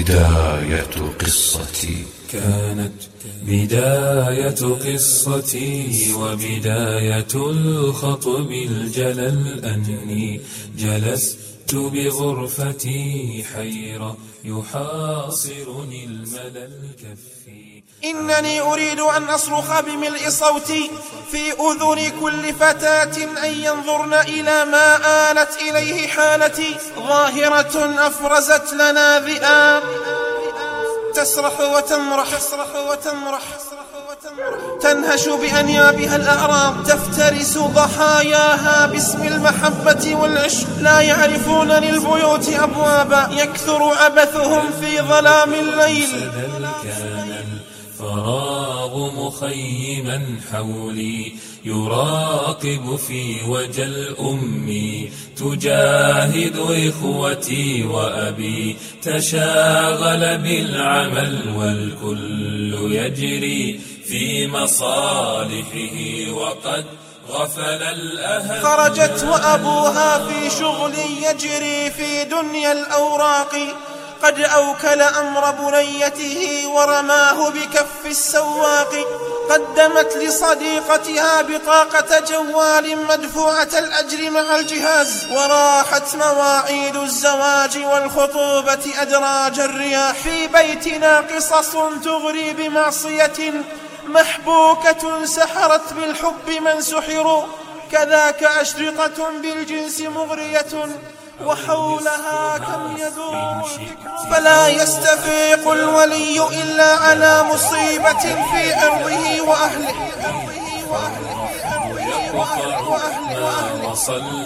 بداية قصتي. كانت بداية قصتي وبداية الخطب الجلل أني جلست بغرفتي حيرة يحاصرني الملل كفي. إنني أريد أن أصرخ بملء صوتي في أذن كل فتاة أن ينظرن إلى ما آلت إليه حالتي. ظاهرة أفرزت لنا ذئاب تسرح وتمرح تنهش بأنيابها الأعراض، تفترس ضحاياها باسم المحبة والعشق. لا يعرفون للبيوت أبوابا، يكثر عبثهم في ظلام الليل. كان الفراغ مخيما حولي يراقب في وجه الأم تجاهد إخوتي وأبي تشاغل بالعمل والكل يجري في مصالحه وقد غفل الأهل. خرجت وأبوها في شغل يجري في دنيا الأوراق، قد أوكل أمر بنيته ورماه بكف السواق. قدمت لصديقتها بطاقة جوال مدفوعة الأجر مع الجهاز، وراحت مواعيد الزواج والخطوبة أدراج الرياح. في بيتنا قصص تغري بمعصية محبوكة سحرت بالحب من سحروا، كذاك أشرطة بالجنس مغرية وحولها كم يدور الفكر. فلا يستفيق الولي إلا على مصيبة في عرضه وأهله.